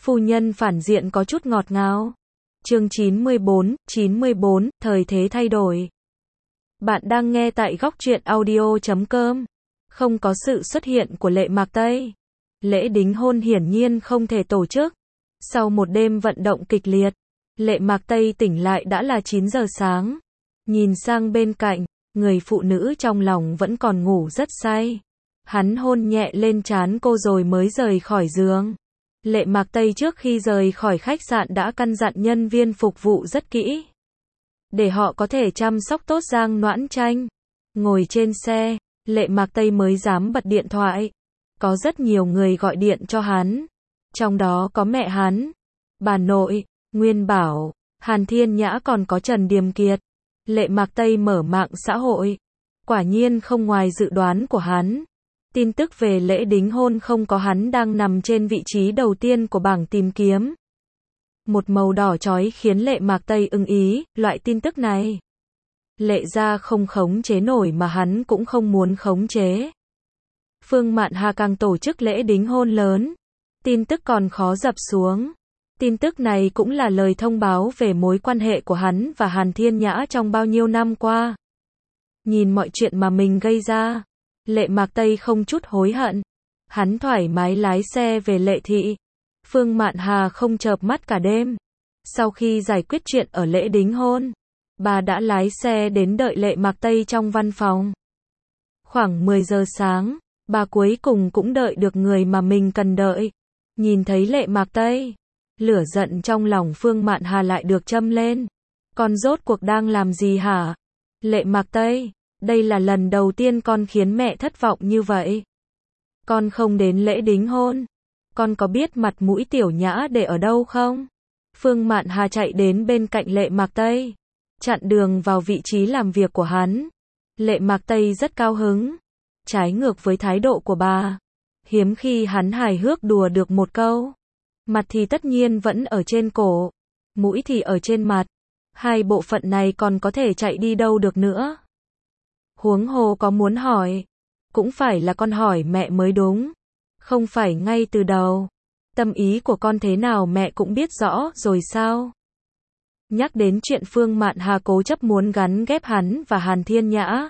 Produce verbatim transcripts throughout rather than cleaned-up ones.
Phu nhân phản diện có chút ngọt ngào. Chương chín mươi bốn, chín mươi bốn, thời thế thay đổi. Bạn đang nghe tại góc truyện audio chấm com. Không có sự xuất hiện của Lệ Mạc Tây, lễ đính hôn hiển nhiên không thể tổ chức. Sau một đêm vận động kịch liệt, Lệ Mạc Tây tỉnh lại đã là chín giờ sáng. Nhìn sang bên cạnh, người phụ nữ trong lòng vẫn còn ngủ rất say. Hắn hôn nhẹ lên trán cô rồi mới rời khỏi giường. Lệ Mạc Tây trước khi rời khỏi khách sạn đã căn dặn nhân viên phục vụ rất kỹ, để họ có thể chăm sóc tốt Giang Noãn Tranh. Ngồi trên xe, Lệ Mạc Tây mới dám bật điện thoại. Có rất nhiều người gọi điện cho hắn. Trong đó có mẹ hắn, bà nội, Nguyên Bảo, Hàn Thiên Nhã, còn có Trần Điềm Kiệt. Lệ Mạc Tây mở mạng xã hội. Quả nhiên không ngoài dự đoán của hắn. Tin tức về lễ đính hôn không có hắn đang nằm trên vị trí đầu tiên của bảng tìm kiếm. Một màu đỏ chói khiến Lệ Mạc Tây ưng ý, loại tin tức này Lệ gia không khống chế nổi mà hắn cũng không muốn khống chế. Phương Mạn Hà càng tổ chức lễ đính hôn lớn, tin tức còn khó dập xuống. Tin tức này cũng là lời thông báo về mối quan hệ của hắn và Hàn Thiên Nhã trong bao nhiêu năm qua. Nhìn mọi chuyện mà mình gây ra, Lệ Mạc Tây không chút hối hận. Hắn thoải mái lái xe về Lệ thị. Phương Mạn Hà không chợp mắt cả đêm. Sau khi giải quyết chuyện ở lễ đính hôn, bà đã lái xe đến đợi Lệ Mạc Tây trong văn phòng. Khoảng mười giờ sáng, bà cuối cùng cũng đợi được người mà mình cần đợi. Nhìn thấy Lệ Mạc Tây, lửa giận trong lòng Phương Mạn Hà lại được châm lên. Con rốt cuộc đang làm gì hả? Lệ Mạc Tây, đây là lần đầu tiên con khiến mẹ thất vọng như vậy. Con không đến lễ đính hôn. Con có biết mặt mũi Tiểu Nhã để ở đâu không? Phương Mạn Hà chạy đến bên cạnh Lệ Mạc Tây, chặn đường vào vị trí làm việc của hắn. Lệ Mạc Tây rất cao hứng. Trái ngược với thái độ của bà, hiếm khi hắn hài hước đùa được một câu. Mặt thì tất nhiên vẫn ở trên cổ, mũi thì ở trên mặt. Hai bộ phận này còn có thể chạy đi đâu được nữa. Huống hồ có muốn hỏi, cũng phải là con hỏi mẹ mới đúng. Không phải ngay từ đầu. Tâm ý của con thế nào mẹ cũng biết rõ rồi sao? Nhắc đến chuyện Phương Mạn Hà cố chấp muốn gắn ghép hắn và Hàn Thiên Nhã,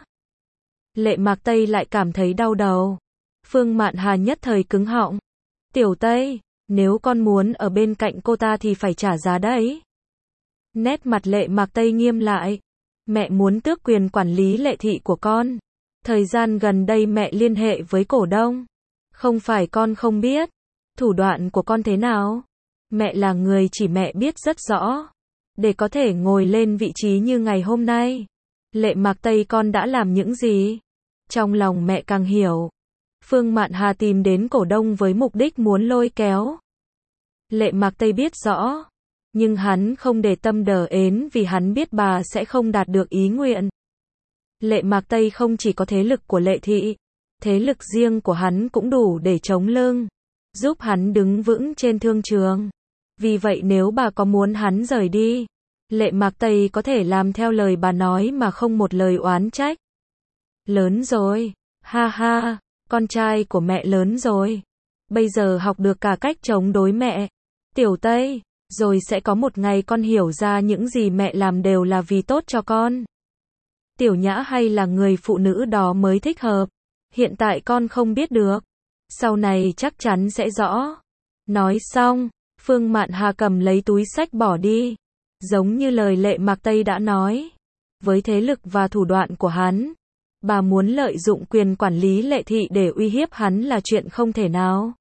Lệ Mạc Tây lại cảm thấy đau đầu. Phương Mạn Hà nhất thời cứng họng. Tiểu Tây, nếu con muốn ở bên cạnh cô ta thì phải trả giá đấy. Nét mặt Lệ Mạc Tây nghiêm lại. Mẹ muốn tước quyền quản lý Lệ thị của con. Thời gian gần đây mẹ liên hệ với cổ đông. Không phải con không biết thủ đoạn của con thế nào. Mẹ là người chỉ mẹ biết rất rõ. Để có thể ngồi lên vị trí như ngày hôm nay, Lệ Mạc Tây con đã làm những gì? Trong lòng mẹ càng hiểu. Phương Mạn Hà tìm đến cổ đông với mục đích muốn lôi kéo. Lệ Mạc Tây biết rõ. Nhưng hắn không để tâm đờ ến vì hắn biết bà sẽ không đạt được ý nguyện. Lệ Mạc Tây không chỉ có thế lực của Lệ thị, thế lực riêng của hắn cũng đủ để chống lưng, giúp hắn đứng vững trên thương trường. Vì vậy nếu bà có muốn hắn rời đi, Lệ Mạc Tây có thể làm theo lời bà nói mà không một lời oán trách. Lớn rồi, ha ha, con trai của mẹ lớn rồi. Bây giờ học được cả cách chống đối mẹ. Tiểu Tây, rồi sẽ có một ngày con hiểu ra những gì mẹ làm đều là vì tốt cho con. Tiểu Nhã hay là người phụ nữ đó mới thích hợp. Hiện tại con không biết được. Sau này chắc chắn sẽ rõ. Nói xong, Phương Mạn Hà cầm lấy túi xách bỏ đi. Giống như lời Lệ Mạc Tây đã nói. Với thế lực và thủ đoạn của hắn, bà muốn lợi dụng quyền quản lý Lệ thị để uy hiếp hắn là chuyện không thể nào.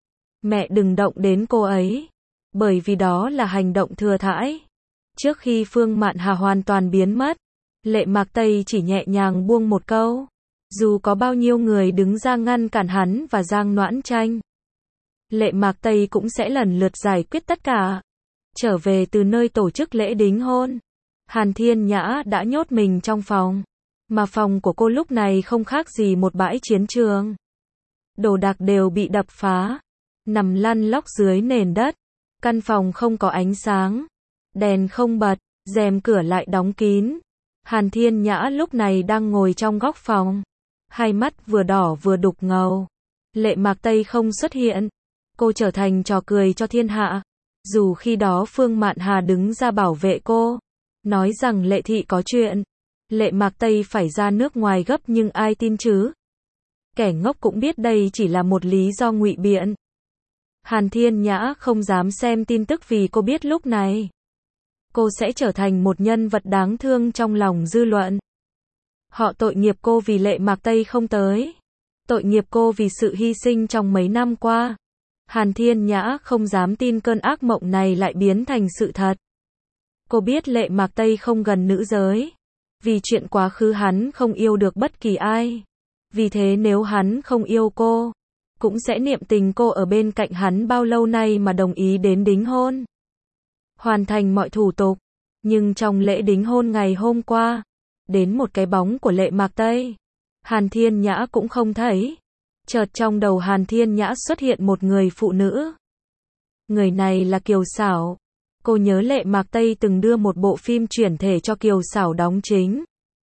Mẹ đừng động đến cô ấy. Bởi vì đó là hành động thừa thãi. Trước khi Phương Mạn Hà hoàn toàn biến mất, Lệ Mạc Tây chỉ nhẹ nhàng buông một câu. Dù có bao nhiêu người đứng ra ngăn cản hắn và Giang Noãn Tranh, Lệ Mạc Tây cũng sẽ lần lượt giải quyết tất cả. Trở về từ nơi tổ chức lễ đính hôn, Hàn Thiên Nhã đã nhốt mình trong phòng. Mà phòng của cô lúc này không khác gì một bãi chiến trường. Đồ đạc đều bị đập phá, nằm lăn lóc dưới nền đất. Căn phòng không có ánh sáng, đèn không bật, rèm cửa lại đóng kín. Hàn Thiên Nhã lúc này đang ngồi trong góc phòng, hai mắt vừa đỏ vừa đục ngầu. Lệ Mạc Tây không xuất hiện, cô trở thành trò cười cho thiên hạ. Dù khi đó Phương Mạn Hà đứng ra bảo vệ cô, nói rằng Lệ Thị có chuyện, Lệ Mạc Tây phải ra nước ngoài gấp nhưng ai tin chứ? Kẻ ngốc cũng biết đây chỉ là một lý do ngụy biện. Hàn Thiên Nhã không dám xem tin tức vì cô biết lúc này cô sẽ trở thành một nhân vật đáng thương trong lòng dư luận. Họ tội nghiệp cô vì Lệ Mạc Tây không tới. Tội nghiệp cô vì sự hy sinh trong mấy năm qua. Hàn Thiên Nhã không dám tin cơn ác mộng này lại biến thành sự thật. Cô biết Lệ Mạc Tây không gần nữ giới. Vì chuyện quá khứ hắn không yêu được bất kỳ ai. Vì thế nếu hắn không yêu cô, cũng sẽ niệm tình cô ở bên cạnh hắn bao lâu nay mà đồng ý đến đính hôn. Hoàn thành mọi thủ tục. Nhưng trong lễ đính hôn ngày hôm qua, đến một cái bóng của Lệ Mạc Tây, Hàn Thiên Nhã cũng không thấy. Chợt trong đầu Hàn Thiên Nhã xuất hiện một người phụ nữ. Người này là Kiều Xảo. Cô nhớ Lệ Mạc Tây từng đưa một bộ phim chuyển thể cho Kiều Xảo đóng chính.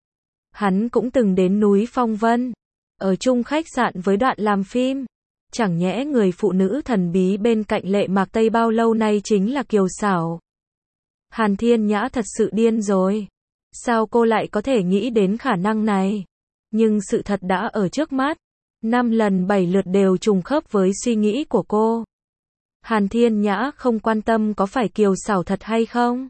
Hắn cũng từng đến núi Phong Vân, ở chung khách sạn với Đoạn làm phim. Chẳng nhẽ người phụ nữ thần bí bên cạnh Lệ Mạc Tây bao lâu nay chính là Kiều Xảo. Hàn Thiên Nhã thật sự điên rồi. Sao cô lại có thể nghĩ đến khả năng này? Nhưng sự thật đã ở trước mắt. Năm lần bảy lượt đều trùng khớp với suy nghĩ của cô. Hàn Thiên Nhã không quan tâm có phải Kiều Xảo thật hay không.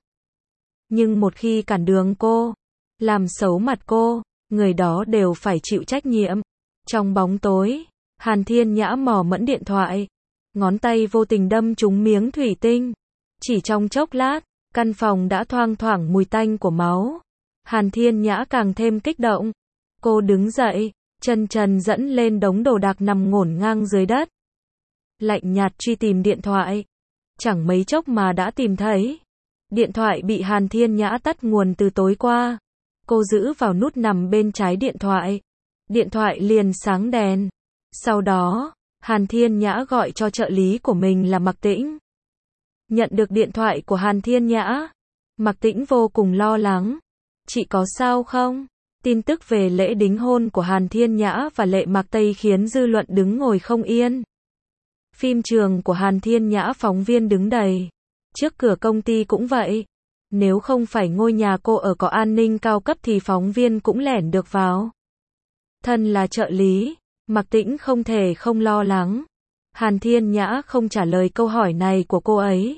Nhưng một khi cản đường cô, làm xấu mặt cô, người đó đều phải chịu trách nhiệm. Trong bóng tối, Hàn Thiên Nhã mò mẫm điện thoại. Ngón tay vô tình đâm trúng miếng thủy tinh. Chỉ trong chốc lát, căn phòng đã thoang thoảng mùi tanh của máu. Hàn Thiên Nhã càng thêm kích động. Cô đứng dậy, chân trần dẫn lên đống đồ đạc nằm ngổn ngang dưới đất. Lạnh nhạt truy tìm điện thoại. Chẳng mấy chốc mà đã tìm thấy. Điện thoại bị Hàn Thiên Nhã tắt nguồn từ tối qua. Cô giữ vào nút nằm bên trái điện thoại. Điện thoại liền sáng đèn. Sau đó, Hàn Thiên Nhã gọi cho trợ lý của mình là Mạc Tĩnh. Nhận được điện thoại của Hàn Thiên Nhã, Mạc Tĩnh vô cùng lo lắng. Chị có sao không? Tin tức về lễ đính hôn của Hàn Thiên Nhã và Lệ Mạc Tây khiến dư luận đứng ngồi không yên. Phim trường của Hàn Thiên Nhã phóng viên đứng đầy. Trước cửa công ty cũng vậy. Nếu không phải ngôi nhà cô ở có an ninh cao cấp thì phóng viên cũng lẻn được vào. Thân là trợ lý, Mạc Tĩnh không thể không lo lắng. Hàn Thiên Nhã không trả lời câu hỏi này của cô ấy.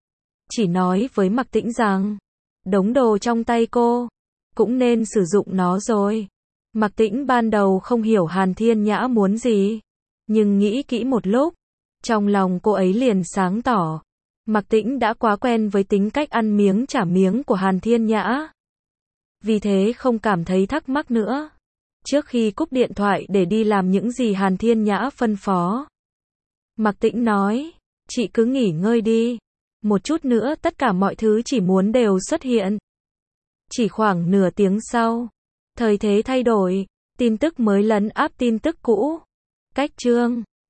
Chỉ nói với Mạc Tĩnh rằng, đống đồ trong tay cô, cũng nên sử dụng nó rồi. Mạc Tĩnh ban đầu không hiểu Hàn Thiên Nhã muốn gì. Nhưng nghĩ kỹ một lúc, trong lòng cô ấy liền sáng tỏ. Mạc Tĩnh đã quá quen với tính cách ăn miếng trả miếng của Hàn Thiên Nhã. Vì thế không cảm thấy thắc mắc nữa. Trước khi cúp điện thoại để đi làm những gì Hàn Thiên Nhã phân phó, Mạc Tĩnh nói, chị cứ nghỉ ngơi đi. Một chút nữa tất cả mọi thứ chỉ muốn đều xuất hiện. Chỉ khoảng nửa tiếng sau, thời thế thay đổi, tin tức mới lấn áp tin tức cũ. Cách chương